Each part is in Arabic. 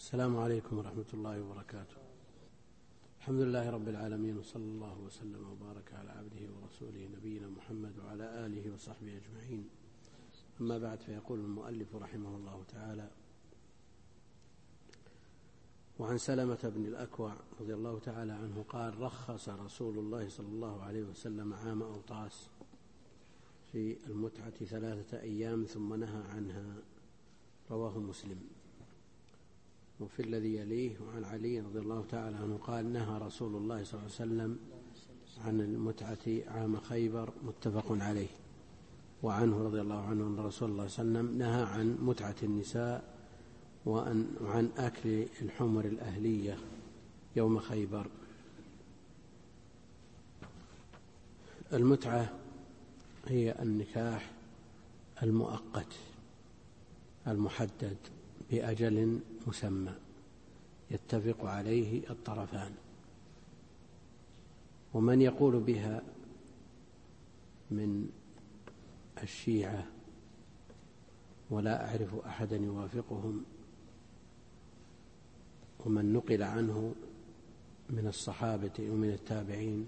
السلام عليكم ورحمة الله وبركاته. الحمد لله رب العالمين، وصلى الله وسلم وبارك على عبده ورسوله نبينا محمد وعلى آله وصحبه أجمعين. أما بعد، فيقول المؤلف رحمه الله تعالى: وعن سلمة بن الأكوع رضي الله تعالى عنه قال: رخص رسول الله صلى الله عليه وسلم عام أوطاس في المتعة 3 أيام ثم نهى عنها. رواه مسلم. وفي الذي يليه: وعن علي رضي الله تعالى عنه قال: نهى رسول الله صلى الله عليه وسلم عن المتعة عام خيبر. متفق عليه. وعنه رضي الله عنه أن رسول الله صلى الله عليه وسلم نهى عن متعة النساء وعن أكل الحمر الأهلية يوم خيبر. المتعة هي النكاح المؤقت المحدد بأجل مسمى يتفق عليه الطرفان. ومن يقول بها من الشيعة، ولا أعرف أحدا يوافقهم، ومن نقل عنه من الصحابة ومن التابعين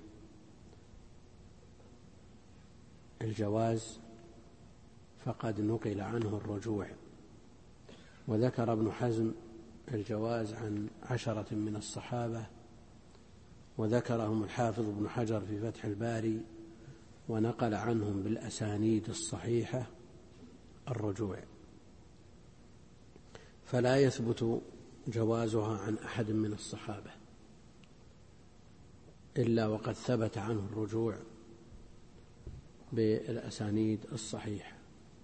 الجواز، فقد نقل عنه الرجوع. وذكر ابن حزم الجواز عن 10 من الصحابة، وذكرهم الحافظ ابن حجر في فتح الباري، ونقل عنهم بالأسانيد الصحيحة الرجوع، فلا يثبت جوازها عن أحد من الصحابة إلا وقد ثبت عنه الرجوع بالأسانيد الصحيحة.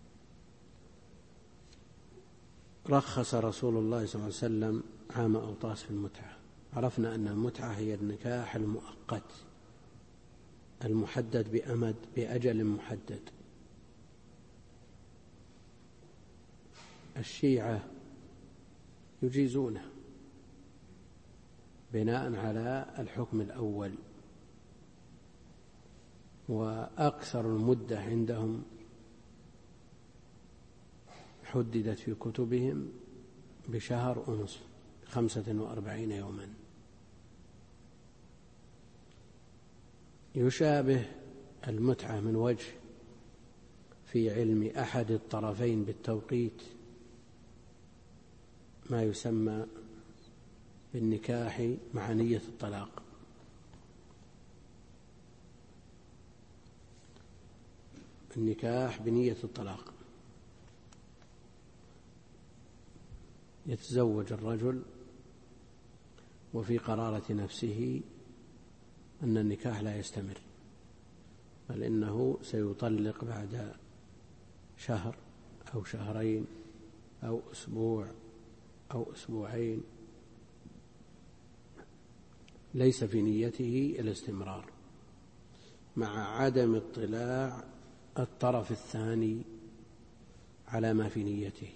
رخص رسول الله صلى الله عليه وسلم عام أوطاس في المتعة. عرفنا أن المتعة هي النكاح المؤقت المحدد بأجل محدد. الشيعة يجيزونه بناء على الحكم الأول، وأكثر المدة عندهم حددت في كتبهم بشهر ونصف، 45 يوما. يشابه المتعة من وجه في علم أحد الطرفين بالتوقيت ما يسمى بالنكاح مع نية الطلاق. النكاح بنية الطلاق، يتزوج الرجل وفي قرارة نفسه أن النكاح لا يستمر، بل إنه سيطلق بعد شهر أو شهرين أو أسبوع أو أسبوعين، ليس في نيته الاستمرار، مع عدم اطلاع الطرف الثاني على ما في نيته.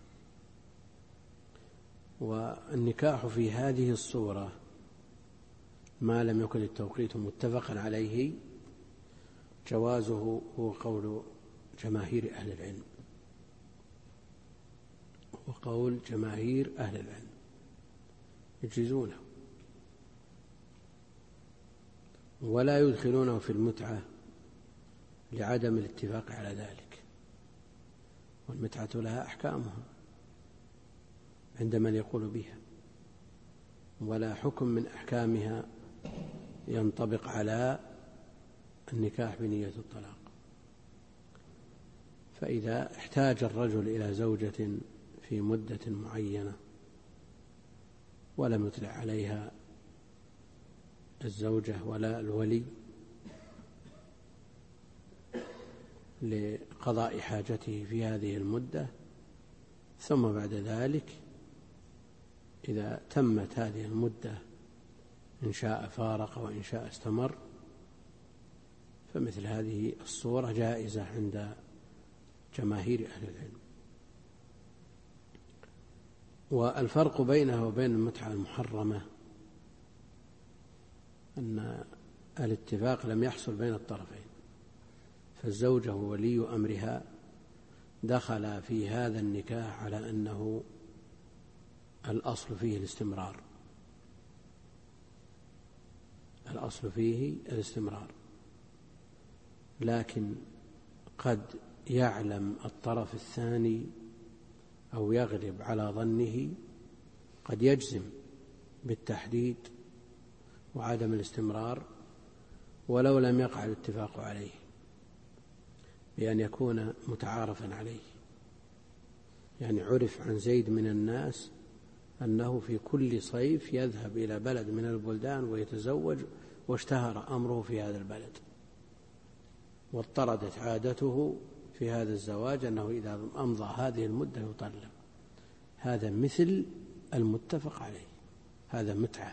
والنكاح في هذه الصورة ما لم يكن التوقيت متفقا عليه جوازه هو قول جماهير أهل العلم، وقول جماهير أهل العلم يجيزونه ولا يدخلونه في المتعة لعدم الاتفاق على ذلك. والمتعة لها أحكامها عند من يقول بها، ولا حكم من أحكامها ينطبق على النكاح بنية الطلاق. فإذا احتاج الرجل إلى زوجة في مدة معينة ولم يطلع عليها الزوجة ولا الولي لقضاء حاجته في هذه المدة، ثم بعد ذلك إذا تمت هذه المدة إن شاء فارق وإن شاء استمر، فمثل هذه الصورة جائزة عند جماهير أهل العلم. والفرق بينها وبين المتعة المحرمة أن الاتفاق لم يحصل بين الطرفين، فالزوجة وولي أمرها دخل في هذا النكاح على أنه الأصل فيه الاستمرار، الأصل فيه الاستمرار، لكن قد يعلم الطرف الثاني أو يغلب على ظنه، قد يجزم بالتحديد وعدم الاستمرار ولو لم يقع الاتفاق عليه، بأن يكون متعارفا عليه. يعني عرف عن زيد من الناس أنه في كل صيف يذهب إلى بلد من البلدان ويتزوج، واشتهر أمره في هذا البلد، واضطردت عادته في هذا الزواج أنه إذا أمضى هذه المدة يطلق. هذا مثل المتفق عليه، هذا متعة،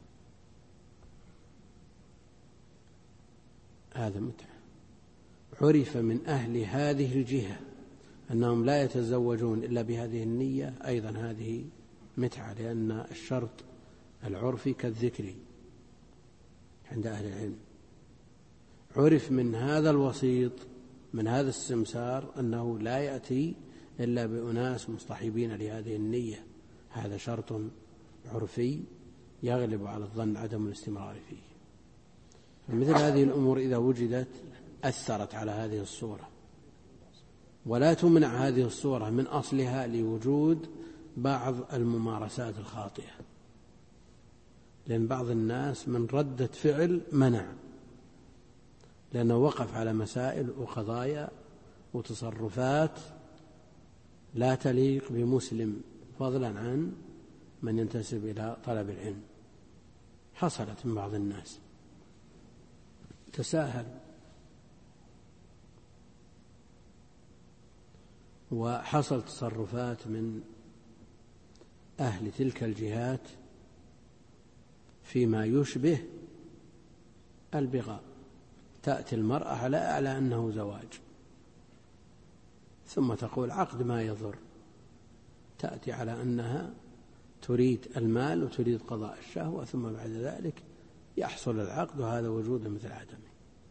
هذا متعة. عرف من أهل هذه الجهة أنهم لا يتزوجون إلا بهذه النية، أيضا هذه متعة، لأن الشرط العرفي كالذكر عند أهل العلم. عرف من هذا الوسيط، من هذا السمسار، أنه لا يأتي إلا بأناس مصطحبين لهذه النية، هذا شرط عرفي يغلب على الظن عدم الاستمرار فيه. فمثل هذه الأمور إذا وجدت أثرت على هذه الصورة، ولا تمنع هذه الصورة من أصلها لوجود بعض الممارسات الخاطئة، لأن بعض الناس من ردة فعل منع، لأنه وقف على مسائل وقضايا وتصرفات لا تليق بمسلم، فضلا عن من ينتسب إلى طلب العلم. حصلت من بعض الناس تساهل، وحصل تصرفات من أهل تلك الجهات فيما يشبه البغاء. تأتي المرأة على أنه زواج، ثم تقول عقد ما يضر، تأتي على أنها تريد المال وتريد قضاء الشهوة، ثم بعد ذلك يحصل العقد، وهذا وجود مثل عدمه.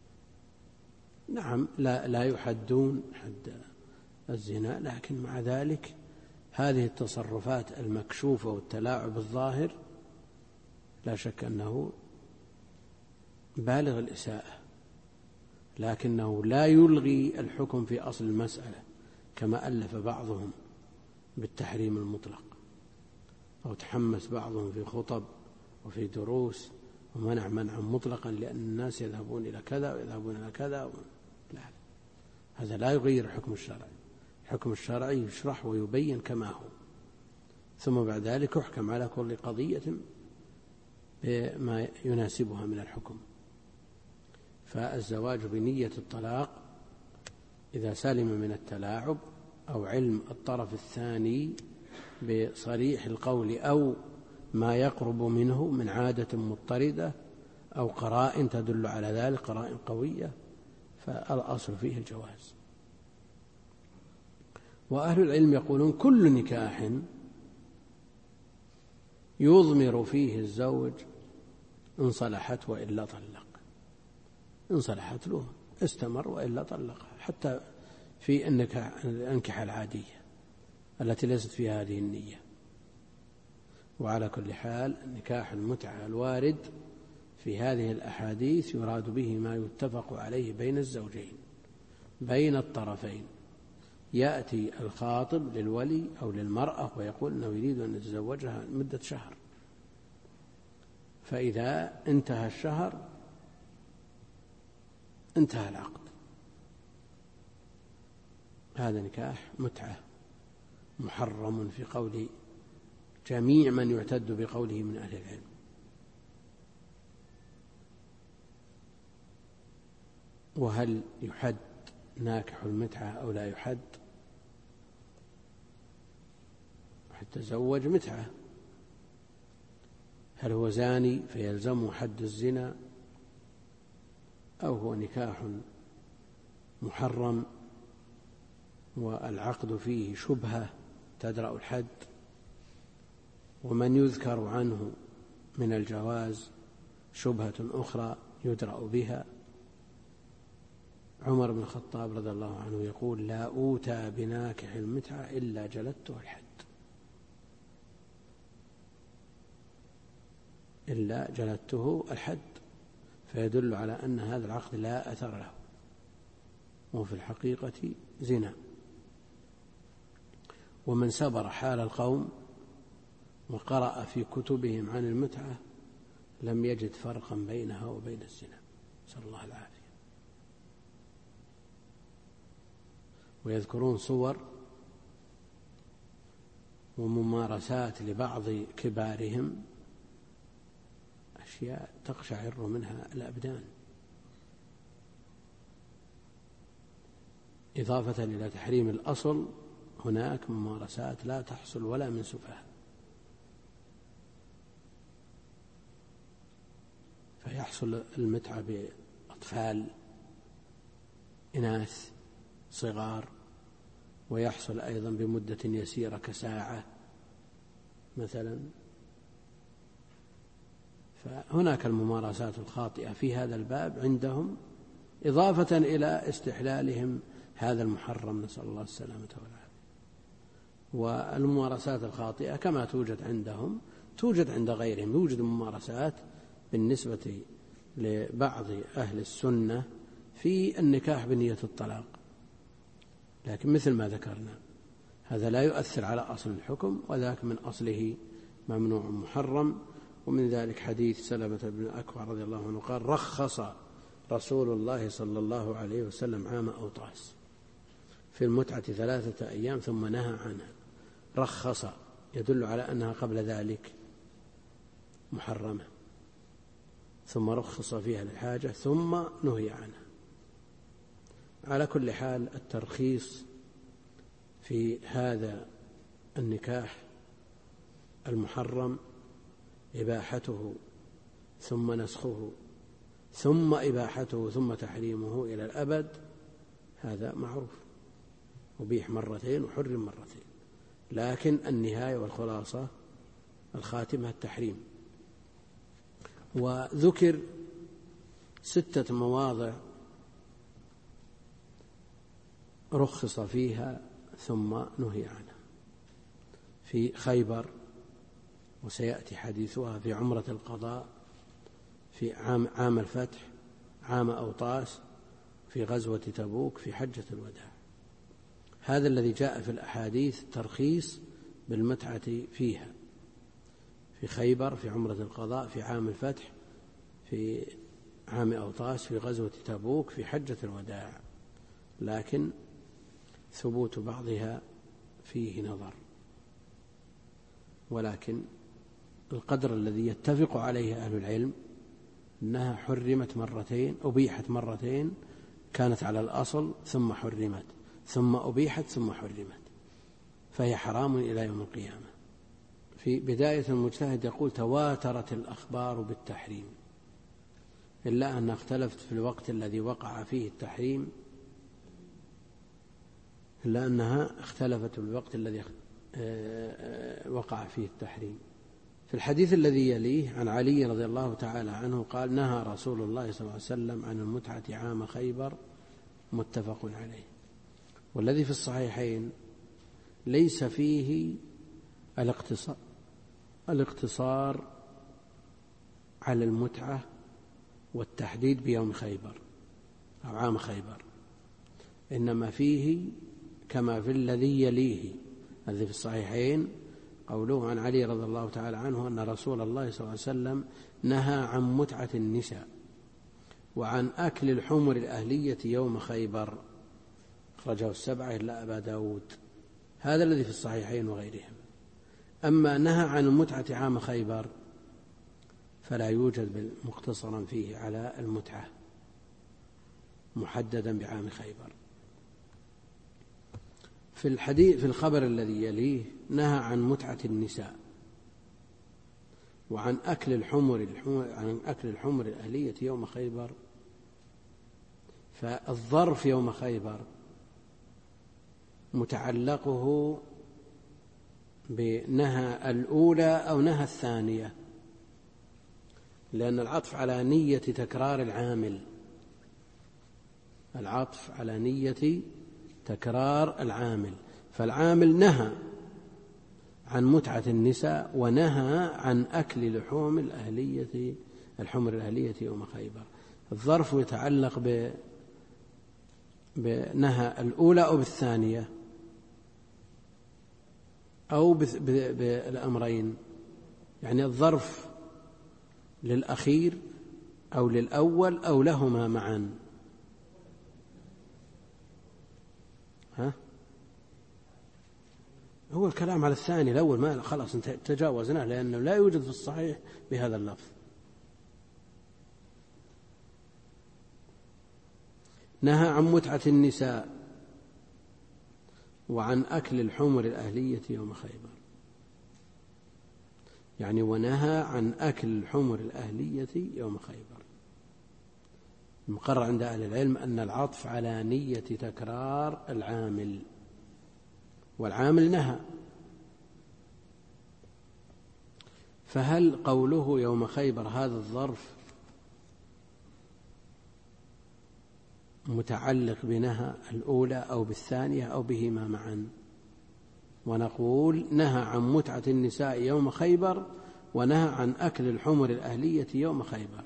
نعم، لا يحدون حد الزنا، لكن مع ذلك هذه التصرفات المكشوفة والتلاعب الظاهر لا شك أنه بالغ الإساءة، لكنه لا يلغي الحكم في أصل المسألة، كما ألف بعضهم بالتحريم المطلق، أو تحمس بعضهم في خطب وفي دروس ومنع منعا مطلقا لأن الناس يذهبون إلى كذا ويذهبون إلى كذا. لا، هذا لا يغير الحكم الشرعي. الحكم الشرعي يشرح ويبين كما هو، ثم بعد ذلك يحكم على كل قضية بما يناسبها من الحكم. فالزواج بنية الطلاق إذا سلم من التلاعب أو علم الطرف الثاني بصريح القول أو ما يقرب منه من عادة مضطردة أو قرائن تدل على ذلك، قرائن قوية، فالأصل فيه الجواز. وأهل العلم يقولون كل نكاح يضمر فيه الزوج إن صلحت وإلا طلق، إن صلحت له استمر وإلا طلق، حتى في الأنكحة العادية التي ليست فيها هذه النية. وعلى كل حال نكاح المتعة الوارد في هذه الأحاديث يراد به ما يتفق عليه بين الزوجين، بين الطرفين. يأتي الخاطب للولي أو للمرأة ويقول أنه يريد أن يتزوجها مدة شهر، فإذا انتهى الشهر انتهى العقد. هذا نكاح متعة محرم في قول جميع من يعتد بقوله من أهل العلم. وهل يحد ناكح المتعة أو لا يحد؟ تزوج متعة، هل هو زاني فيلزمه حد الزنا، أو هو نكاح محرم والعقد فيه شبهة تدرأ الحد؟ ومن يذكر عنه من الجواز شبهة أخرى يدرأ بها. عمر بن الخطاب رضي الله عنه يقول لا أوتى بناكح المتعة إلا جلدته الحد. إلا جلدته الحد، فيدل على أن هذا العقد لا أثر له، وفي الحقيقة زنا. ومن سبر حال القوم وقرأ في كتبهم عن المتعة لم يجد فرقا بينها وبين الزنا، نسأل الله العافية. ويذكرون صور وممارسات لبعض كبارهم أشياء تقشعر منها الأبدان، إضافة إلى تحريم الأصل هناك ممارسات لا تحصل ولا من سفهاء، فيحصل المتعة بأطفال إناث صغار، ويحصل أيضا بمدة يسيرة كساعة مثلا. فهناك الممارسات الخاطئة في هذا الباب عندهم، إضافة إلى استحلالهم هذا المحرم، نسأل الله السلامة والعافية. والممارسات الخاطئة كما توجد عندهم توجد عند غيرهم. يوجد ممارسات بالنسبة لبعض أهل السنة في النكاح بنية الطلاق، لكن مثل ما ذكرنا هذا لا يؤثر على أصل الحكم، وذاك من أصله ممنوع محرم. ومن ذلك حديث سلمة بن الأكوع رضي الله عنه قال: رخص رسول الله صلى الله عليه وسلم عام أوطاس في المتعة 3 أيام ثم نهى عنها. رخص يدل على أنها قبل ذلك محرمة، ثم رخص فيها للحاجة ثم نهي عنها. على كل حال الترخيص في هذا النكاح المحرم إباحته ثم نسخه ثم إباحته ثم تحريمه إلى الأبد، هذا معروف، أبيح مرتين وحرم مرتين، لكن النهاية والخلاصة الخاتمة التحريم. وذكر 6 مواضع رخص فيها ثم نهي عنها: في خيبر، وسيأتي حديثها في عمرة القضاء، في عام الفتح، عام أوطاس، في غزوة تبوك، في حجة الوداع. هذا الذي جاء في الأحاديث ترخيص بالمتعة فيها: في خيبر، في عمرة القضاء، في عام الفتح، في عام أوطاس، في غزوة تبوك، في حجة الوداع. لكن ثبوت بعضها فيه نظر، ولكن القدر الذي يتفق عليه أهل العلم أنها حرمت مرتين، أبيحت مرتين، كانت على الأصل ثم حرمت، ثم أبيحت ثم حرمت، فهي حرام إلى يوم القيامة. في بداية المجتهد يقول: تواترت الأخبار بالتحريم، إلا أن اختلفت في الوقت الذي وقع فيه التحريم، إلا أنها اختلفت في الوقت الذي وقع فيه التحريم. في الحديث الذي يليه عن علي رضي الله تعالى عنه قال: نهى رسول الله صلى الله عليه وسلم عن المتعة عام خيبر، متفق عليه. والذي في الصحيحين ليس فيه الاقتصار على المتعة والتحديد بيوم خيبر أو عام خيبر، إنما فيه كما في الذي يليه الذي في الصحيحين قوله عن علي رضي الله تعالى عنه أن رسول الله صلى الله عليه وسلم نهى عن متعة النساء وعن أكل الحمر الأهلية يوم خيبر، أخرجه 7 إلا أبا داود. هذا الذي في الصحيحين وغيرهم. أما نهى عن المتعة عام خيبر فلا يوجد مقتصرا فيه على المتعة محددا بعام خيبر. في الخبر الذي يليه نهى عن متعة النساء وعن أكل الحمر الأهلية يوم خيبر، فالظرف يوم خيبر متعلقه بنهى الأولى أو نهى الثانية، لأن العطف على نية تكرار العامل، العطف على نية تكرار العامل، فالعامل نهى عن متعة النساء ونهى عن أكل الحمر الأهلية يوم خيبر. الظرف يتعلق بنهى الأولى أو بالثانية أو بالأمرين، يعني الظرف للأخير أو للأول أو لهما معا. هو الكلام على الثاني، الأول ما خلاص تجاوزناه لأنه لا يوجد في الصحيح بهذا اللفظ. نهى عن متعة النساء وعن أكل الحمر الأهلية يوم خيبر، يعني ونهى عن أكل الحمر الأهلية يوم خيبر. المقرر عند أهل العلم أن العطف على نية تكرار العامل، والعامل نهى، فهل قوله يوم خيبر هذا الظرف متعلق بنهى الأولى أو بالثانية أو بهما معا؟ ونقول نهى عن متعة النساء يوم خيبر ونهى عن أكل الحمر الأهلية يوم خيبر،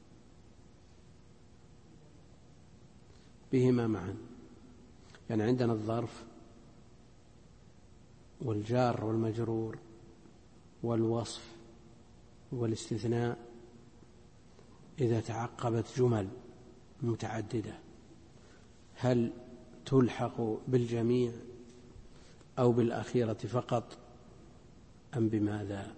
بهما معا. يعني عندنا الظرف والجار والمجرور والوصف والاستثناء إذا تعقبت جمل متعددة هل تلحق بالجميع أو بالأخيرة فقط أم بماذا؟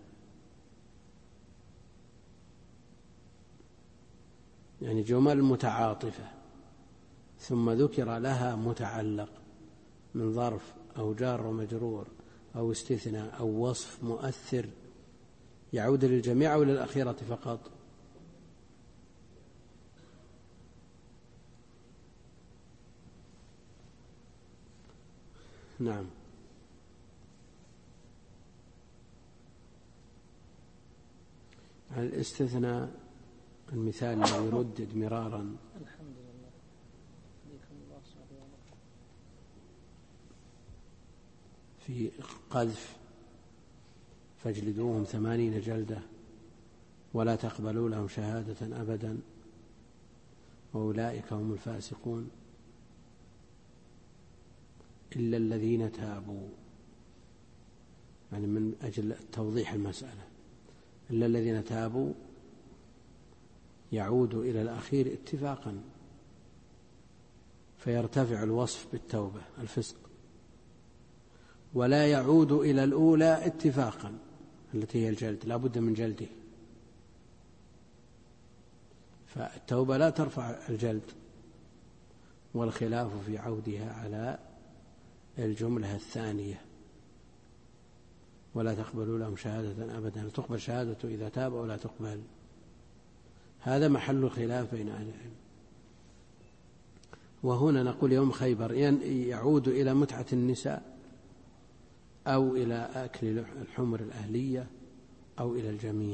يعني جمل متعاطفة ثم ذكر لها متعلق من ظرف أو جار ومجرور أو استثناء أو وصف مؤثر، يعود للجميع أو للأخيرة فقط؟ نعم. الاستثناء المثال الذي يردد مرارا الحمد لله في قذف فاجلدوهم 80 جلدة ولا تقبلوا لهم شهادة أبدا وأولئك هم الفاسقون إلا الذين تابوا، يعني من أجل توضيح المسألة، إلا الذين تابوا يعود إلى الأخير اتفاقا فيرتفع الوصف بالتوبة الفسق، ولا يعود إلى الأولى اتفاقا التي هي الجلد، لا بد من جلده، فالتوبة لا ترفع الجلد، والخلاف في عودها على الجملة الثانية ولا تقبلوا لهم شهادة أبدا، تقبل شهادته إذا تاب أو لا تقبل، هذا محل الخلاف بين أهل العلم. وهنا نقول يوم خيبر يعود إلى متعة النساء أو إلى أكل الحمر الأهلية أو إلى الجميع.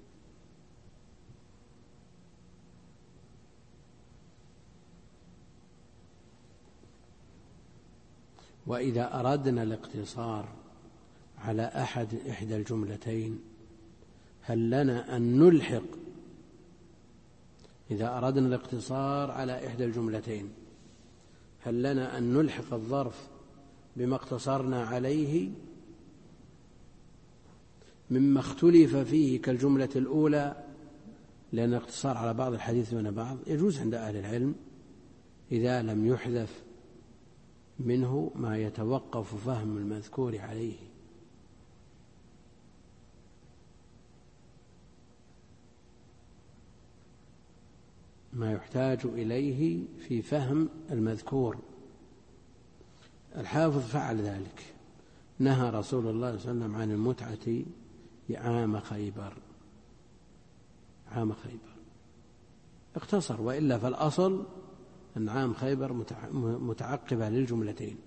وإذا أردنا الاقتصار على إحدى الجملتين هل لنا أن نلحق، إذا أردنا الاقتصار على إحدى الجملتين هل لنا أن نلحق الظرف بما اقتصرنا عليه مما اختلف فيه كالجملة الأولى، لأن الاقتصار على بعض الحديث دون بعض يجوز عند أهل العلم إذا لم يحذف منه ما يتوقف فهم المذكور عليه، ما يحتاج إليه في فهم المذكور. الحافظ فعل ذلك، نهى رسول الله صلى الله عليه وسلم عن المتعة عام خيبر، عام خيبر اختصر، وإلا فالأصل أن عام خيبر متعقبة للجملتين.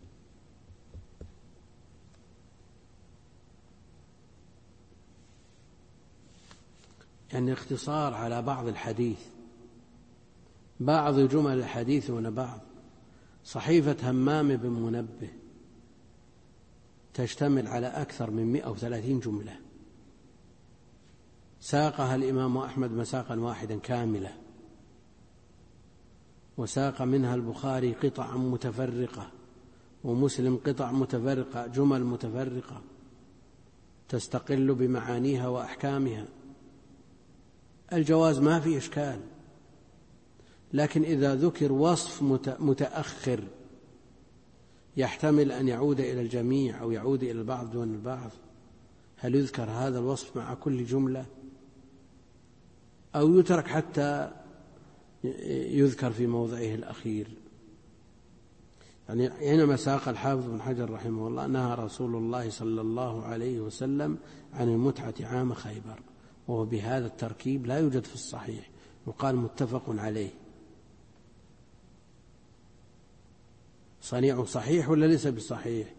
يعني اختصار على بعض الحديث، بعض جمل الحديث دون بعض. صحيفة همام بن منبه تشتمل على أكثر من 130 جملة، ساقها الإمام أحمد مساقا واحدا كاملة، وساق منها البخاري قطعا متفرقة، ومسلم قطع متفرقة، جمل متفرقة تستقل بمعانيها وأحكامها. الجواز ما في إشكال، لكن إذا ذكر وصف متأخر يحتمل أن يعود إلى الجميع أو يعود إلى البعض دون البعض، هل يذكر هذا الوصف مع كل جملة أو يترك حتى يذكر في موضعه الأخير؟ يعني حينما ساق الحافظ بن حجر رحمه الله نهى رسول الله صلى الله عليه وسلم عن المتعة عام خيبر، وهو بهذا التركيب لا يوجد في الصحيح، وقال متفق عليه. صنيع صحيح ولا ليس بصحيح؟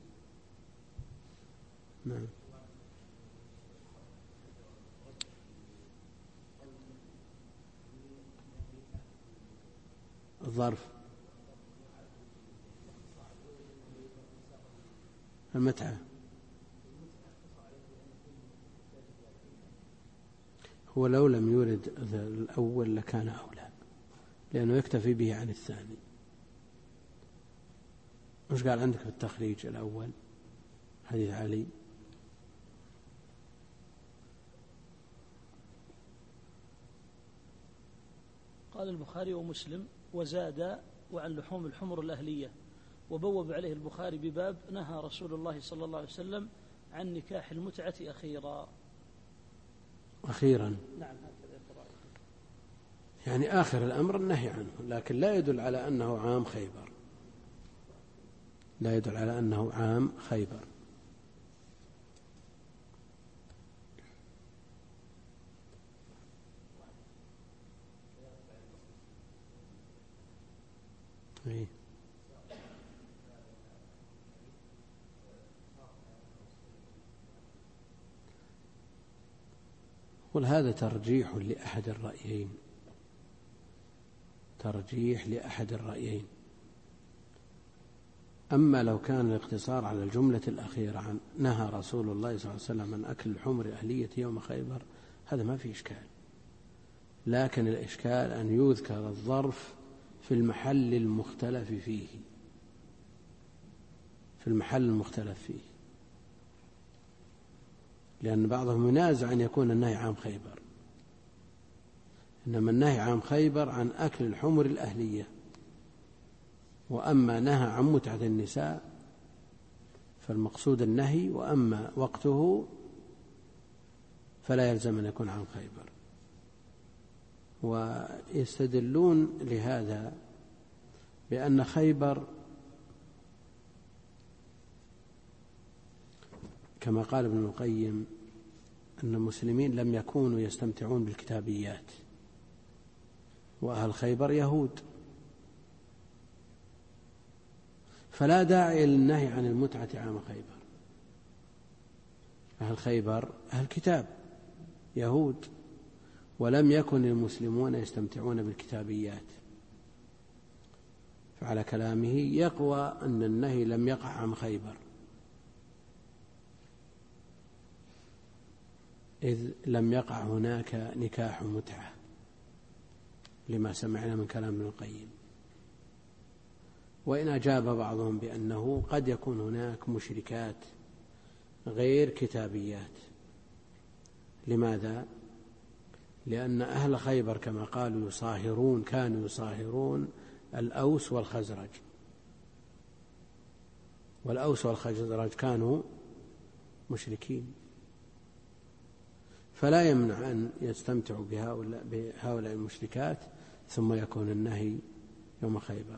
نعم. الظرف المتعة هو لو لم يورد الأول لكان أولى، لأنه يكتفي به عن الثاني. مش قال عندك في التخريج الأول حديث علي؟ قال البخاري ومسلم وزاد وعن لحوم الحمر الأهلية، وبوب عليه البخاري بباب نهى رسول الله صلى الله عليه وسلم عن نكاح المتعة أخيرا. نعم، يعني آخر الأمر النهي عنه، لكن لا يدل على أنه عام خيبر، لا يدل على أنه عام خيبر. قل هذا ترجيح لأحد الرأيين، ترجيح لأحد الرأيين. أما لو كان الاقتصار على الجملة الأخيرة عن نهى رسول الله صلى الله عليه وسلم عن أكل الحمر الأهلية يوم خيبر، هذا ما في إشكال، لكن الإشكال أن يذكر الظرف في المحل المختلف فيه، في المحل المختلف فيه، لأن بعضهم ينازع أن يكون النهي عام خيبر، إنما النهي عام خيبر عن أكل الحمر الأهلية، وأما نهى عن متعة النساء فالمقصود النهي، وأما وقته فلا يلزم أن يكون عام خيبر. ويستدلون لهذا بأن خيبر كما قال ابن القيم أن المسلمين لم يكونوا يستمتعون بالكتابيات، وأهل خيبر يهود، فلا داعي للنهي عن المتعة عام خيبر. أهل خيبر أهل كتاب يهود، ولم يكن المسلمون يستمتعون بالكتابيات، فعلى كلامه يقوى أن النهي لم يقع عن خيبر، إذ لم يقع هناك نكاح متعة لما سمعنا من كلام ابن القيم. وإن أجاب بعضهم بأنه قد يكون هناك مشركات غير كتابيات. لماذا؟ لأن أهل خيبر كما قالوا كانوا يصاهرون الأوس والخزرج، والأوس والخزرج كانوا مشركين، فلا يمنع أن يستمتعوا بهؤلاء المشركات ثم يكون النهي يوم خيبر.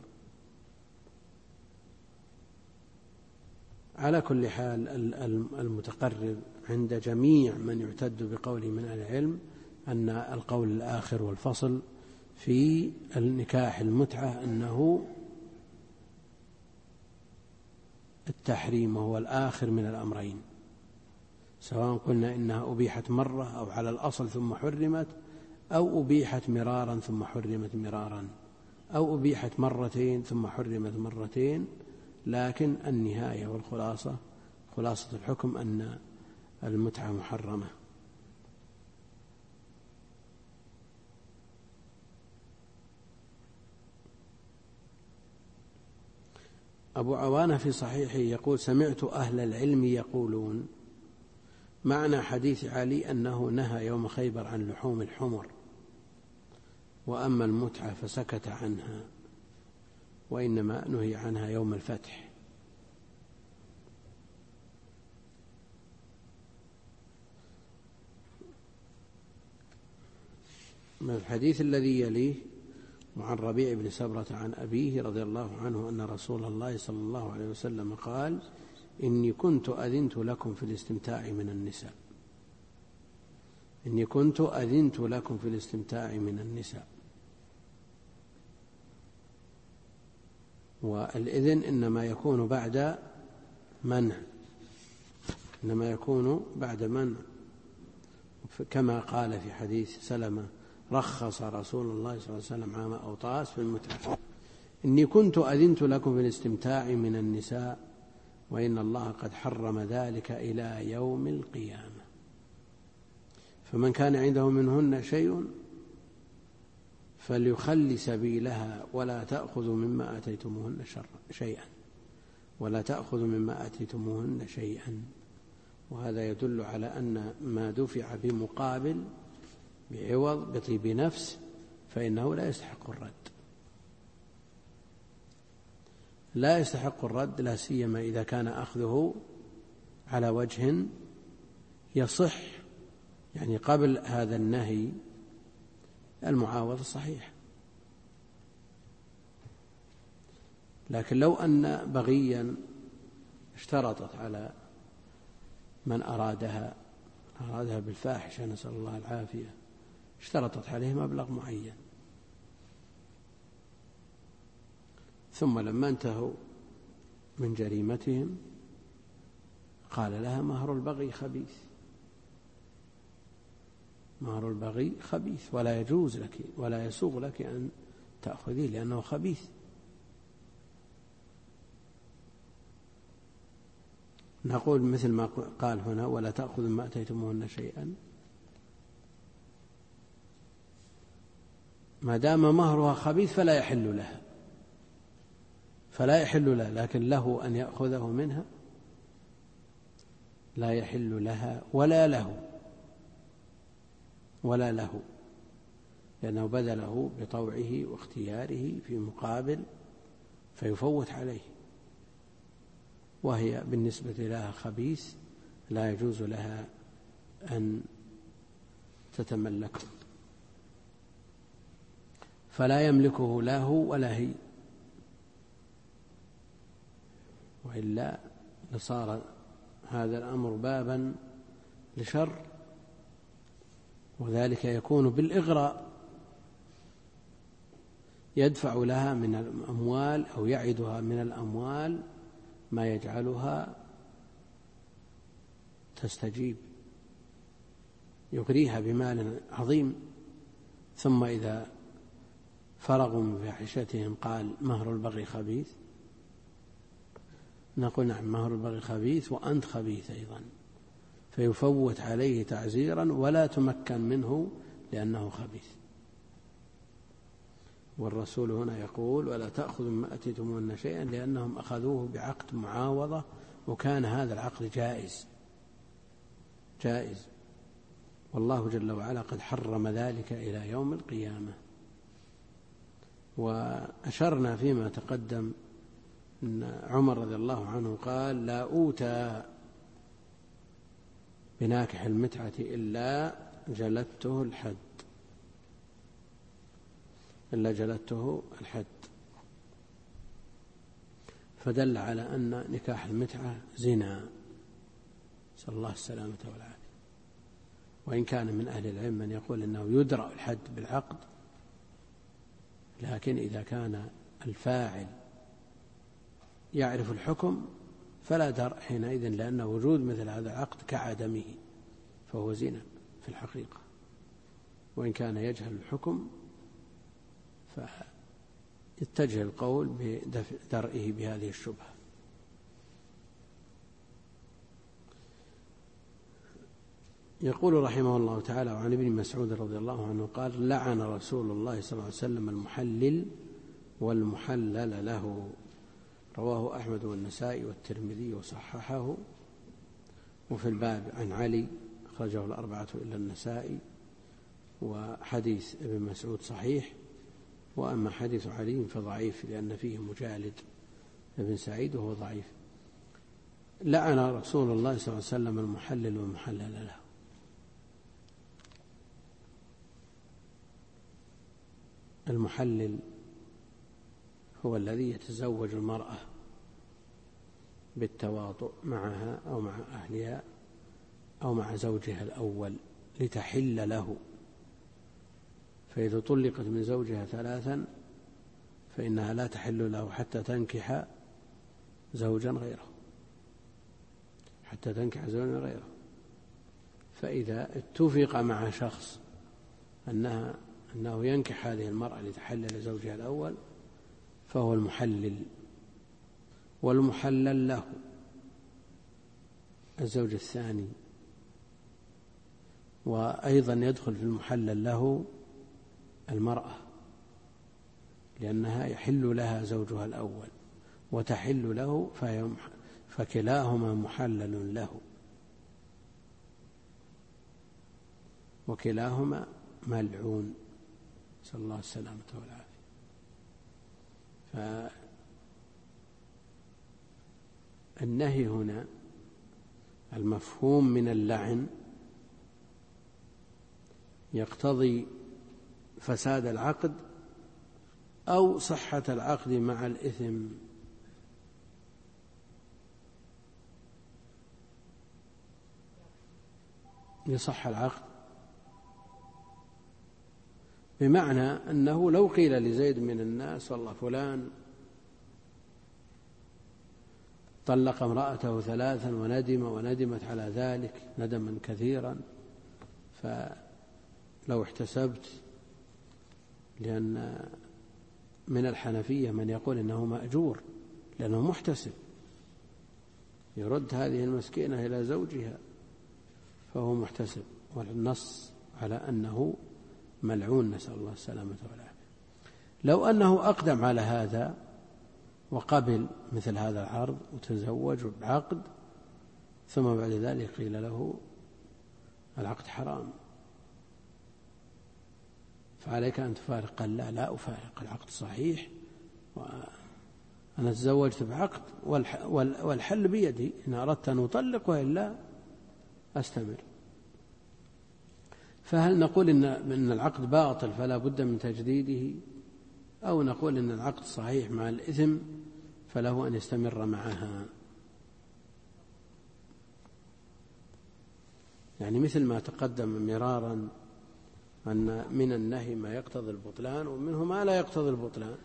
على كل حال المتقرر عند جميع من يعتد بقوله من أهل العلم أن القول الآخر والفصل في النكاح المتعة أنه التحريم هو الآخر من الأمرين، سواء قلنا إنها أبيحت مرة أو على الأصل ثم حرمت، أو أبيحت مرارا ثم حرمت مرارا، أو أبيحت مرتين ثم حرمت مرتين، لكن النهاية والخلاصة خلاصة الحكم أن المتعة محرمة. أبو عوانة في صحيحه يقول: سمعت أهل العلم يقولون معنى حديث علي أنه نهى يوم خيبر عن لحوم الحمر، وأما المتعة فسكت عنها، وإنما نهي عنها يوم الفتح. من الحديث الذي يليه وعن ربيع بن سبرة عن أبيه رضي الله عنه أن رسول الله صلى الله عليه وسلم قال: إني كنت أذنت لكم في الاستمتاع من النساء. إني كنت أذنت لكم في الاستمتاع من النساء. والإذن إنما يكون بعد منع، إنما يكون بعد منع، كما قال في حديث سلمة: رخص رسول الله صلى الله عليه وسلم عام أوطاس في المتعة. إني كنت أذنت لكم في الاستمتاع من النساء، وإن الله قد حرم ذلك إلى يوم القيامة، فمن كان عنده منهن شيء فليخل سبيلها ولا تأخذوا مما آتيتموهن شيئا، ولا تأخذوا مما آتيتموهن شيئا. وهذا يدل على أن ما دفع بمقابل بعوض بطيب نفس فإنه لا يستحق الرد، لا يستحق الرد، لا سيما إذا كان أخذه على وجه يصح، يعني قبل هذا النهي المعاوضة صحيح. لكن لو أن بغيا اشترطت على من أرادها بالفاحشة، نسأل الله العافية، اشترطت عليه مبلغ معين، ثم لما انتهوا من جريمتهم قال لها: مهر البغي خبيث، مهر البغي خبيث، ولا يجوز لك ولا يسوغ لك أن تأخذيه لأنه خبيث. نقول مثل ما قال هنا: ولا تأخذ ما أتيتموهن شيئا، ما دام مهرها خبيث فلا يحل لها، لكن له أن يأخذه منها، لا يحل لها ولا له، لأنه بذله بطوعه واختياره في مقابل فيفوت عليه، وهي بالنسبة لها خبيث لا يجوز لها أن تتملكه، فلا يملكه لا هو ولا هي، وإلا لصار هذا الأمر بابا لشر، وذلك يكون بالإغراء، يدفع لها من الأموال أو يعدها من الأموال ما يجعلها تستجيب، يغريها بمال عظيم، ثم إذا فرغوا من فاحشتهم قال: مهر البغي خبيث. نقول: نعم، مهر البغي خبيث وأنت خبيث أيضا، فيفوت عليه تعزيرا ولا تمكن منه لأنه خبيث. والرسول هنا يقول: ولا تأخذوا مما أتيتموهن شيئا، لأنهم أخذوه بعقد معاوضة، وكان هذا العقد جائز، والله جل وعلا قد حرم ذلك إلى يوم القيامة. وأشرنا فيما تقدم أن عمر رضي الله عنه قال: لا أوتى بناكح المتعة إلا جلدته الحد، فدل على أن نكاح المتعة زنا، نسأل الله السلامة والعافية. وإن كان من أهل العلم من يقول أنه يدرأ الحد بالعقد، لكن إذا كان الفاعل يعرف الحكم فلا درء حينئذ، لأن وجود مثل هذا العقد كعدمه، فهو زنا في الحقيقة. وإن كان يجهل الحكم فيتجه القول بدرئه بهذه الشبهة. يقول رحمه الله تعالى: وعن ابن مسعود رضي الله عنه قال: لعن رسول الله صلى الله عليه وسلم المحلل والمحلل له. رواه أحمد والنسائي والترمذي وصححه. وفي الباب عن علي أخرجه الأربعة إلا النسائي، وحديث ابن مسعود صحيح، وأما حديث علي فضعيف لأن فيه مجالد ابن سعيد وهو ضعيف. لعن رسول الله صلى الله عليه وسلم المحلل والمحلل له. المحلل هو الذي يتزوج المرأة بالتواطؤ معها أو مع أهلها أو مع زوجها الأول لتحل له، فإذا طلقت من زوجها 3 فإنها لا تحل له حتى تنكح زوجا غيره، فإذا اتفق مع شخص أنه ينكح هذه المرأة لتحل لزوجها الأول فهو المحلل. والمحلل له الزوج الثاني، وأيضا يدخل في المحلل له المرأة، لأنها يحل لها زوجها الأول وتحل له، فكلاهما محلل له وكلاهما ملعون، نسأل الله السلامة والعافية. فالنهي هنا المفهوم من اللعن يقتضي فساد العقد أو صحة العقد مع الإثم. يصح العقد بمعنى أنه لو قيل لزيد من الناس: والله فلان طلق امرأته 3 وندمت على ذلك ندما كثيرا، فلو احتسبت، لأن من الحنفية من يقول إنه مأجور لأنه محتسب، يرد هذه المسكينة إلى زوجها فهو محتسب، والنص على أنه ملعون، نسأل الله السلامة والعافية. لو أنه أقدم على هذا وقبل مثل هذا العرض وتزوج بعقد ثم بعد ذلك قيل له العقد حرام، فعليك أن تفارق. قال: لا أفارق، العقد صحيح وأنا تزوجت بعقد والحل بيدي، إن أردت أن أطلق وإلا أستمر. فهل نقول إن العقد باطل فلا بد من تجديده، أو نقول إن العقد صحيح مع الإثم فله أن يستمر معها؟ يعني مثل ما تقدم مرارا أن من النهي ما يقتضي البطلان ومنه ما لا يقتضي البطلان،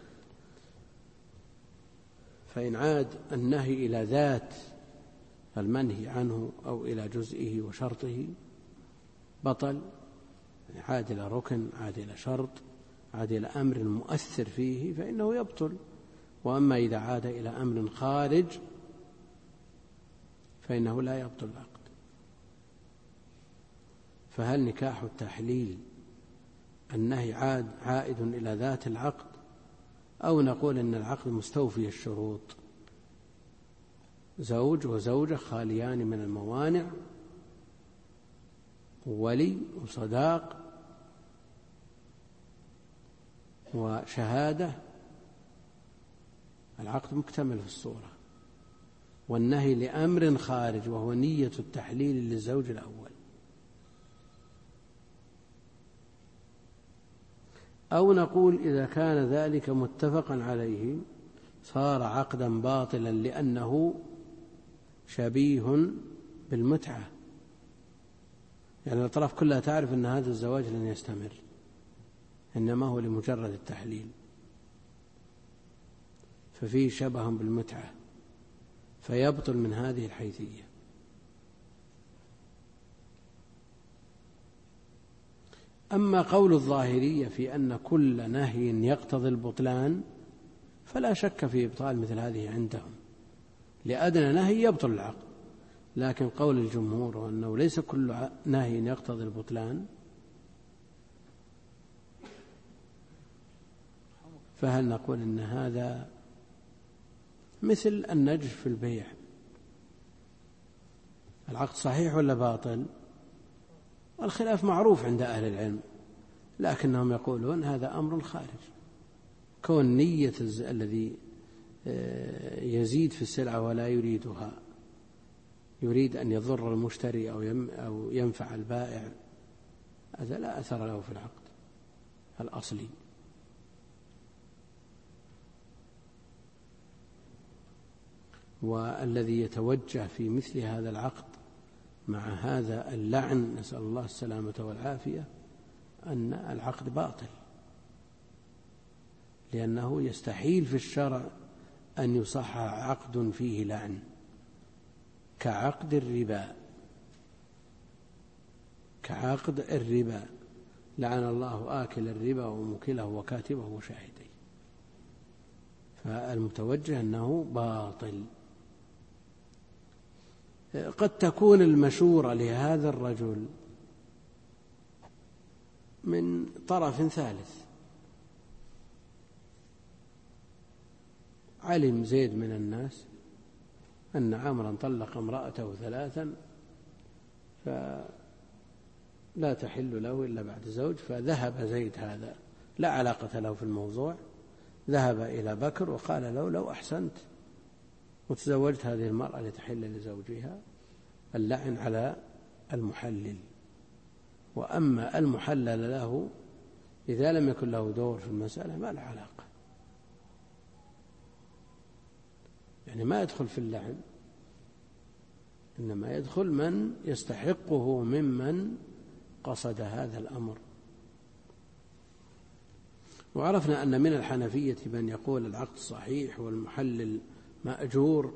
فإن عاد النهي إلى ذات المنهي عنه أو إلى جزئه وشرطه بطل، يعني عاد إلى ركن، عاد إلى شرط، عاد إلى أمر مؤثر فيه فإنه يبطل. وأما إذا عاد إلى أمر خارج فإنه لا يبطل العقد. فهل نكاح التحليل النهي عائد إلى ذات العقد، أو نقول إن العقد مستوفي الشروط، زوج وزوجة خاليان من الموانع، ولي وصداق وشهادة، العقد مكتمل في الصورة، والنهي لأمر خارج وهو نية التحليل للزوج الأول. أو نقول إذا كان ذلك متفقا عليه صار عقدا باطلا لأنه شبيه بالمتعة، يعني الأطراف كلها تعرف أن هذا الزواج لن يستمر، إنما هو لمجرد التحليل، ففيه شبه بالمتعة فيبطل من هذه الحيثية. أما قول الظاهرية في أن كل نهي يقتضي البطلان فلا شك في إبطال مثل هذه عندهم، لأدنى نهي يبطل العقد، لكن قول الجمهور أنه ليس كل نهي يقتضي البطلان، فهل نقول إن هذا مثل النجف في البيع؟ العقد صحيح ولا باطل؟ الخلاف معروف عند أهل العلم، لكنهم يقولون هذا أمر خارج. كون نية الذي يزيد في السلعة ولا يريدها، يريد أن يضر المشتري أو ينفع البائع، هذا لا أثر له في العقد الأصلي. والذي يتوجه في مثل هذا العقد مع هذا اللعن، نسأل الله السلامة والعافية، أن العقد باطل، لأنه يستحيل في الشرع أن يصح عقد فيه لعن كعقد الربا، لعن الله آكل الربا وموكله وكاتبه وشاهديه، فالمتوجه أنه باطل. قد تكون المشورة لهذا الرجل من طرف ثالث، علم زيد من الناس أن عمرا طلق امرأته 3 فلا تحل له إلا بعد زوج، فذهب زيد هذا لا علاقة له في الموضوع، ذهب إلى بكر وقال له لو أحسنت وتزوجت هذه المرأة لتحل لزوجها، اللعن على المحلل. وأما المحلل له إذا لم يكن له دور في المسألة ما له علاقة، يعني ما يدخل في اللعن، إنما يدخل من يستحقه ممن قصد هذا الأمر. وعرفنا أن من الحنفية من يقول العقد صحيح والمحلل مأجور.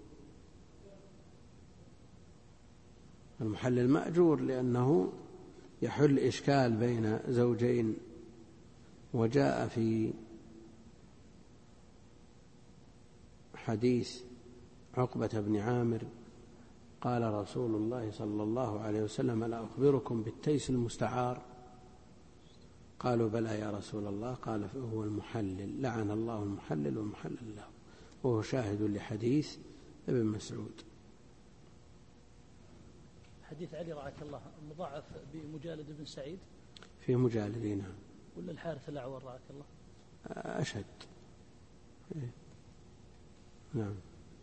المحلل مأجور لأنه يحل إشكال بين زوجين. وجاء في حديث عقبة بن عامر قال رسول الله صلى الله عليه وسلم ألا أخبركم بالتيس المستعار؟ قالوا بلى يا رسول الله. قال فهو المحلل، لعن الله المحلل والمحلل له، وهو شاهد لحديث ابن مسعود. حديث علي رعاك الله مضاعف بمجالد بن سعيد في مجالدين ولا الحارث الأعور رعاك الله أشهد؟ نعم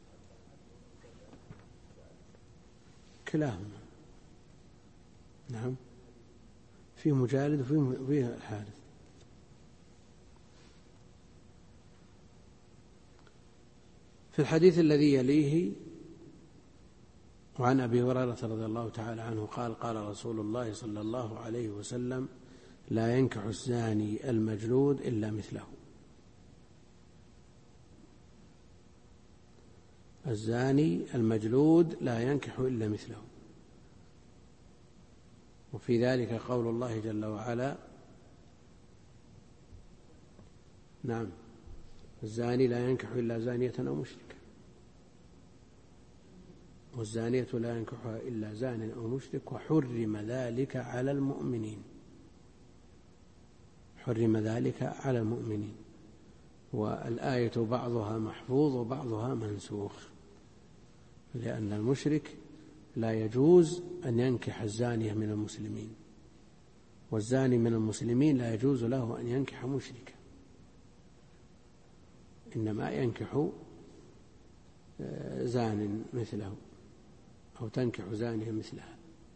كلاهما، نعم في مجالد وفي الحارث. في الحديث الذي يليه وعن أبي هريرة رضي الله تعالى عنه قال قال رسول الله صلى الله عليه وسلم لا ينكح الزاني المجلود إلا مثله. الزاني المجلود لا ينكح إلا مثله. وفي ذلك قول الله جل وعلا نعم الزاني لا ينكح إلا زانية أو مشركة، والزانية لا ينكحها إلا زان أو مشرك، وحرم ذلك على المؤمنين. حرم ذلك على المؤمنين. والآية بعضها محفوظ وبعضها منسوخ، لأن المشرك لا يجوز أن ينكح الزانية من المسلمين، والزاني من المسلمين لا يجوز له أن ينكح مشركا، إنما ينكح زان مثله أو تنكح زانية مثلها.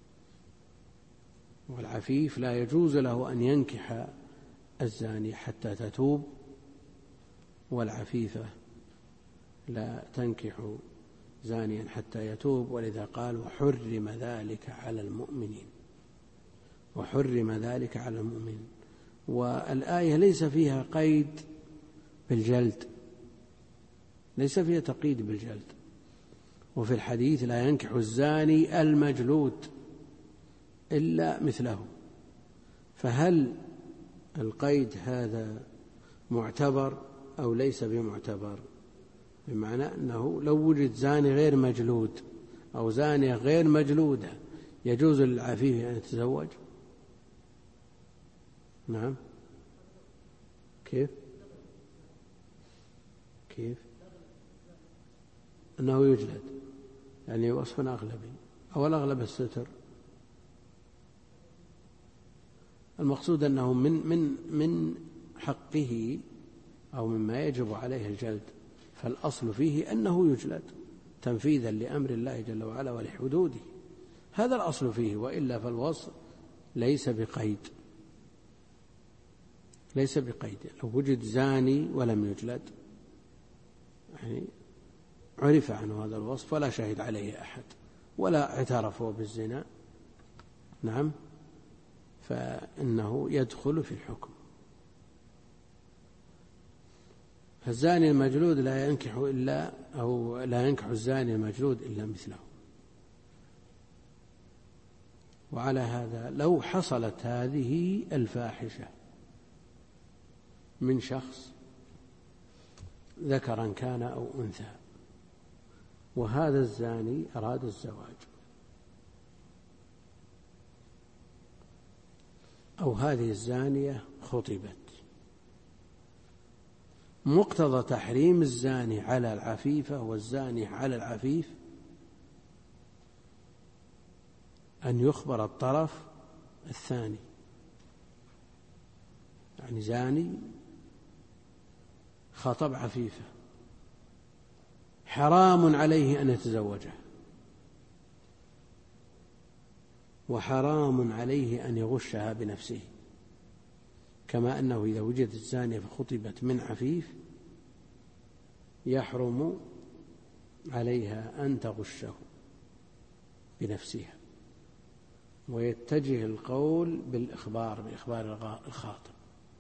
والعفيف لا يجوز له أن ينكح الزاني حتى تتوب، والعفيفة لا تنكح زانيا حتى يتوب، ولذا قال وحرم ذلك على المؤمنين. وحرم ذلك على المؤمنين. والآية ليس فيها قيد بالجلد، ليس فيها تقييد بالجلد. وفي الحديث لا ينكح الزاني المجلود إلا مثله. فهل القيد هذا معتبر أو ليس بمعتبر؟ بمعنى أنه لو وجد زاني غير مجلود أو زانية غير مجلودة يجوز للعفيف أن يتزوج؟ نعم. كيف أنه يجلد، يعني وصف أغلبي، أو الأغلب الستر. المقصود أنه من حقه أو مما يجب عليه الجلد، فالأصل فيه أنه يجلد تنفيذا لأمر الله جل وعلا ولحدوده، هذا الأصل فيه، وإلا فالوصف ليس بقيد. لو وجد زاني ولم يجلد يعني عرف عنه هذا الوصف ولا شهد عليه أحد ولا اعترفوا بالزنا، نعم، فإنه يدخل في الحكم. فالزاني المجلود لا ينكح الزاني المجلود إلا مثله. وعلى هذا لو حصلت هذه الفاحشة من شخص ذكرا كان أو أنثى، وهذا الزاني أراد الزواج، أو هذه الزانية خطبت، مقتضى تحريم الزاني على العفيفة والزاني على العفيف أن يخبر الطرف الثاني، يعني زاني خطب عفيفة حرام عليه أن يتزوجها، وحرام عليه أن يغشها بنفسه، كما أنه إذا وجدت الزانية فخطبت من عفيف يحرم عليها أن تغشه بنفسها، ويتجه القول بإخبار الخاطب.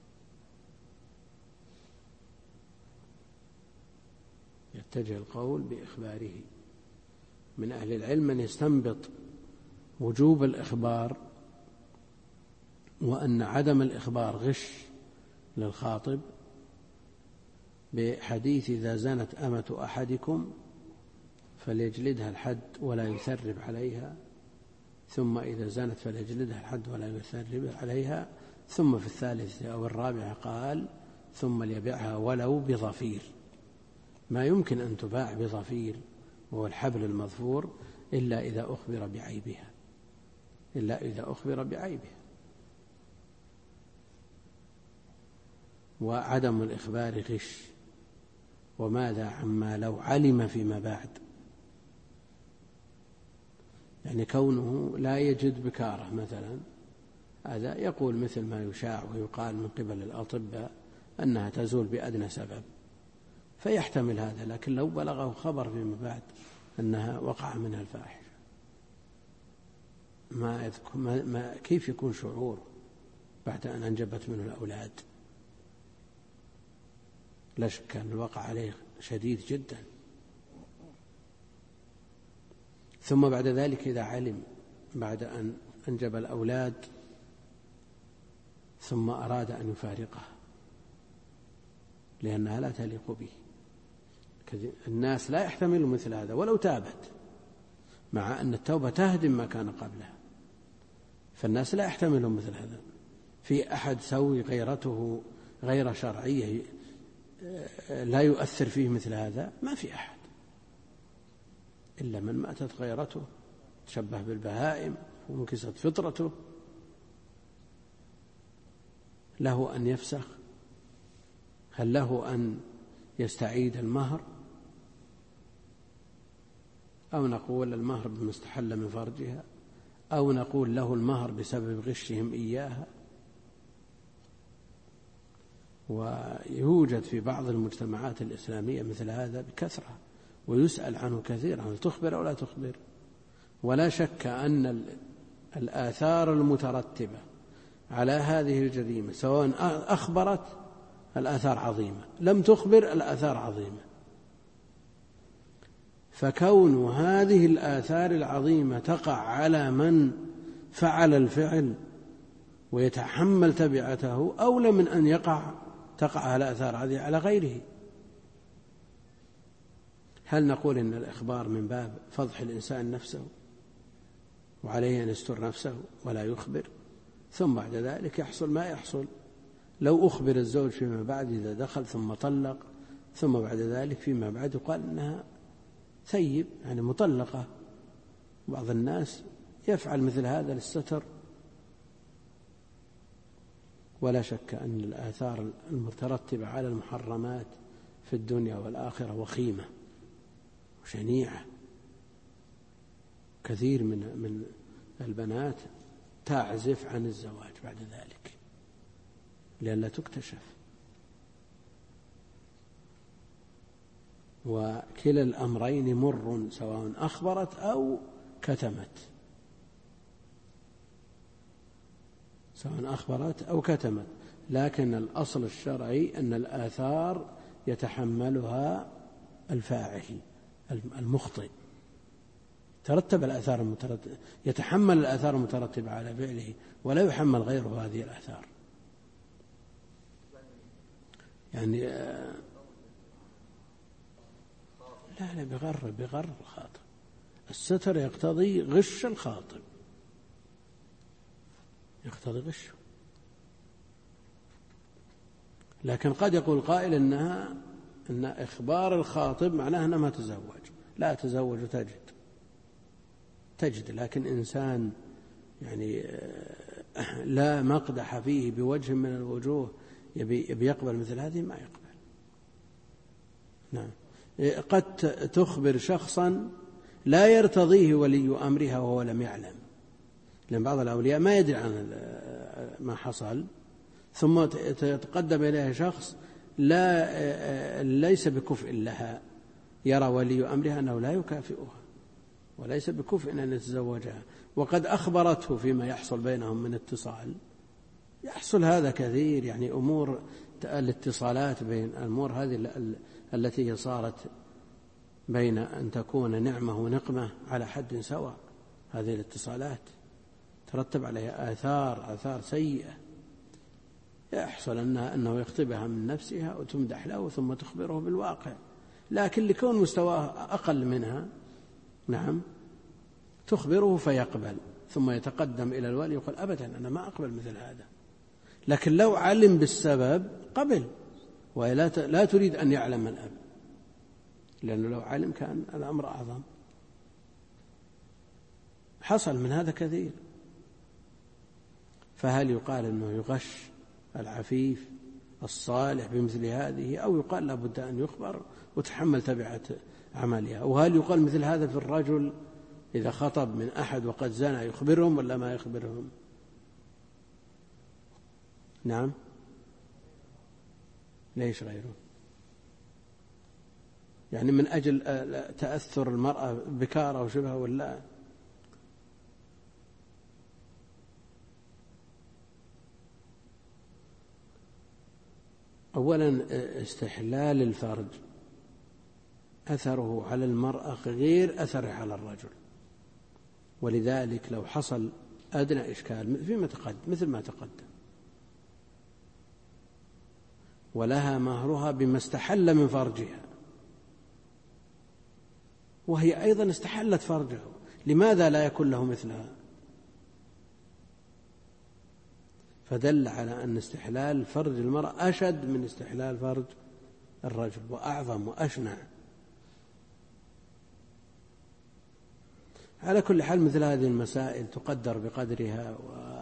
يتجه القول بإخباره. من أهل العلم من يستنبط وجوب الإخبار، وأن عدم الإخبار غش للخاطب، بحديث إذا زنت أمة أحدكم فليجلدها الحد ولا يثرب عليها، ثم إذا زنت فليجلدها الحد ولا يثرب عليها، ثم في الثالثة أو الرابعة قال ثم ليبيعها ولو بظفير. ما يمكن أن تباع بظفير وهو الحبل المظفور إلا إذا أخبر بعيبها. وعدم الإخبار غش. وماذا عما لو علم فيما بعد؟ يعني كونه لا يجد بكارة مثلا، هذا يقول مثل ما يشاع ويقال من قبل الأطباء أنها تزول بأدنى سبب، فيحتمل هذا. لكن لو بلغه خبر فيما بعد أنها وقع منها الفاحشة، كيف يكون شعور بعد أن أنجبت منه الأولاد؟ لا شك أن الوقع عليه شديد جدا. ثم بعد ذلك إذا علم بعد أن أنجب الأولاد ثم أراد أن يفارقها لأنها لا تليق به، الناس لا يحتمل مثل هذا ولو تابت، مع أن التوبة تهدم ما كان قبلها، فالناس لا يحتملون مثل هذا. في أحد سوي غيرته غير شرعية لا يؤثر فيه مثل هذا؟ ما في أحد، إلا من ماتت غيرته تشبه بالبهائم وانكست فطرته. له أن يفسخ؟ هل له أن يستعيد المهر؟ أو نقول المهر بما استحل من فرجها؟ أو نقول له المهر بسبب غشهم إياها؟ ويوجد في بعض المجتمعات الإسلامية مثل هذا بكثرة، ويسأل عنه كثيرا، هل تخبر أو لا تخبر؟ ولا شك أن الآثار المترتبة على هذه الجريمة سواء أخبرت الآثار عظيمة، لم تخبر الآثار عظيمة. فكون هذه الآثار العظيمة تقع على من فعل الفعل ويتحمل تبعته أولى من أن تقع على آثار هذه على غيره. هل نقول إن الإخبار من باب فضح الإنسان نفسه وعليه أن يستر نفسه ولا يخبر، ثم بعد ذلك يحصل ما يحصل؟ لو أخبر الزوج فيما بعد إذا دخل ثم طلق، ثم بعد ذلك فيما بعد يقال إنها ثيب يعني مطلقة. بعض الناس يفعل مثل هذا للستر. ولا شك أن الآثار المترتبة على المحرمات في الدنيا والآخرة وخيمة وشنيعة. كثير من البنات تعزف عن الزواج بعد ذلك لئلا تكتشف. وكلا الأمرين مر، سواء أخبرت أو كتمت، لكن الأصل الشرعي أن الآثار يتحملها الفاعل المخطئ، يتحمل الآثار المترتبة على فعله ولا يحمل غيره هذه الآثار. يعني لا بغر الخاطب. الستر يقتضي غش الخاطب، يقتضي غشه. لكن قد يقول قائل إن إخبار الخاطب معناه أنه ما تزوج. لا تزوج تجد، لكن إنسان يعني لا مقدح فيه بوجه من الوجوه يبي يقبل مثل هذه، ما يقبل. نعم. قد تخبر شخصا لا يرتضيه ولي أمرها وهو لم يعلم، لأن بعض الأولياء ما يدري عن ما حصل، ثم يتقدم إليها شخص ليس بكفء لها، يرى ولي أمرها أنه لا يكافئها وليس بكفء أن يتزوجها، وقد أخبرته فيما يحصل بينهم من اتصال. يحصل هذا كثير، يعني أمور الاتصالات بين الأمور هذه التي صارت بين أن تكون نعمة ونقمة على حد سواء. هذه الاتصالات ترتب عليها آثار سيئة. يحصل أنه يخطبها من نفسها وتمدح له ثم تخبره بالواقع، لكن لكون مستواه أقل منها نعم تخبره فيقبل، ثم يتقدم إلى الولي يقول أبدا أنا ما أقبل مثل هذا. لكن لو علم بالسبب قبل، ولا تريد أن يعلم الأب، لأنه لو علم كان الأمر أعظم. حصل من هذا كثير. فهل يقال أنه يغش العفيف الصالح بمثل هذه، أو يقال لابد أن يخبر وتحمل تبعة عملها؟ وهل يقال مثل هذا في الرجل إذا خطب من أحد وقد زنى يخبرهم ولا ما يخبرهم؟ نعم. ليش غيره؟ يعني من أجل تأثر المرأة بكارة وشبهه ولا؟ أولا استحلال الفرج أثره على المرأة غير أثره على الرجل، ولذلك لو حصل أدنى إشكال فيما تقدم مثل ما تقدم، ولها مهرها بما استحل من فرجها، وهي أيضا استحلت فرجه، لماذا لا يكون له مثلها؟ فدل على أن استحلال فرج المرأة أشد من استحلال فرج الرجل، وأعظم وأشنع. على كل حال مثل هذه المسائل تقدر بقدرها،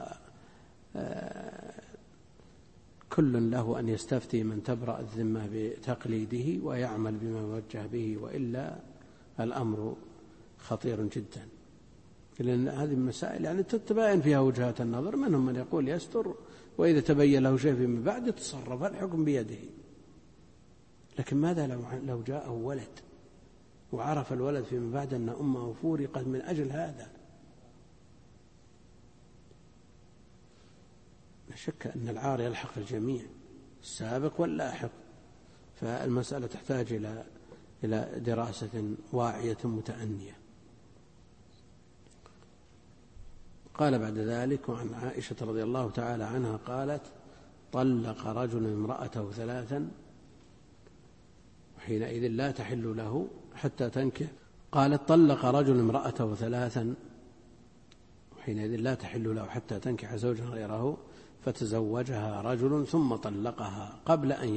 وكل له أن يستفتي من تبرأ الذمة بتقليده ويعمل بما وجه به، وإلا الأمر خطير جدا. لأن هذه المسائل يعني تتباين فيها وجهات النظر، منهم من يقول يستر وإذا تبين له شيء من بعد يتصرف، الحكم بيده. لكن ماذا لو جاءه ولد وعرف الولد فيما بعد أن أمه فورقت من أجل هذا؟ لا شك أن العار يلحق الجميع، السابق واللاحق. فالمسألة تحتاج إلى دراسة واعية متأنية. قال بعد ذلك: وعن عائشة رضي الله تعالى عنها قالت: طلق رجل امرأته 3 وحينئذ لا تحل له حتى تنكح. قالت طلق رجل امرأته 3 وحينئذ لا تحل له حتى تنكح زوجا غيره فتزوجها رجل ثم طلقها قبل أن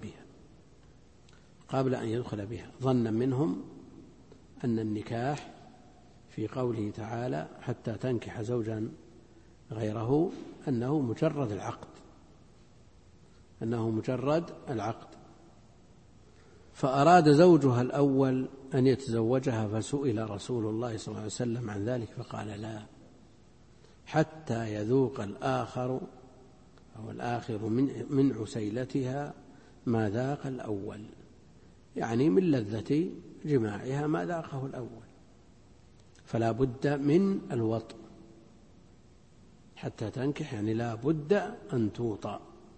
يدخل بها ظنا منهم أن النكاح في قوله تعالى حتى تنكح زوجا غيره أنه مجرد العقد، فأراد زوجها الأول أن يتزوجها فسئل رسول الله صلى الله عليه وسلم عن ذلك فقال لا، حتى يذوق الآخر من عسيلتها ما ذاق الأول، يعني من لذة جماعها ما ذاقه الأول، فلا بد من الوطء حتى تنكح، يعني لا بد أن توطأ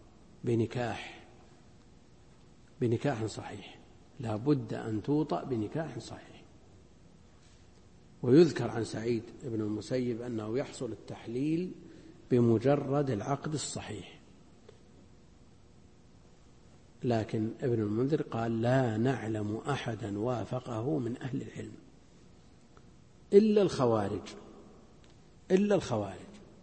بنكاح صحيح، لا بد أن توطأ بنكاح صحيح. ويذكر عن سعيد بن المسيب أنه يحصل التحليل بمجرد العقد الصحيح، لكن ابن المنذر قال لا نعلم أحدا وافقه من أهل العلم إلا الخوارج.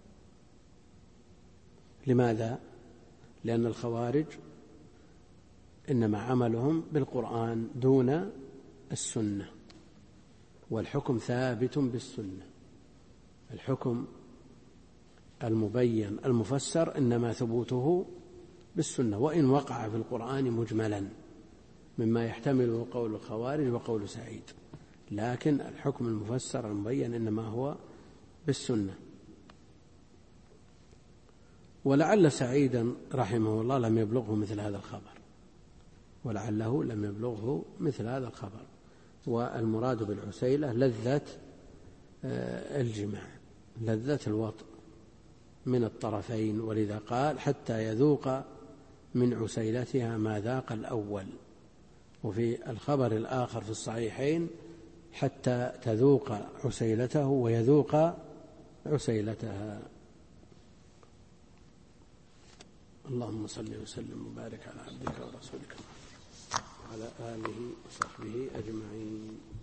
لماذا؟ لأن الخوارج إنما عملهم بالقرآن دون السنة، والحكم ثابت بالسنة. الحكم المبين المفسر إنما ثبوته بالسنة، وإن وقع في القرآن مجملا مما يحتمله قول الخوارج وقول سعيد، لكن الحكم المفسر المبين إنما هو بالسنة. ولعل سعيدا رحمه الله لم يبلغه مثل هذا الخبر، والمراد بالعسيلة لذة الجماع، لذة الوطء من الطرفين، ولذا قال حتى يذوق من عسيلتها ما ذاق الأول. وفي الخبر الآخر في الصحيحين حتى تذوق عسيلته ويذوق عسيلتها. اللهم صل وسلم وبارك على عبدك ورسولك وعلى آله وصحبه أجمعين.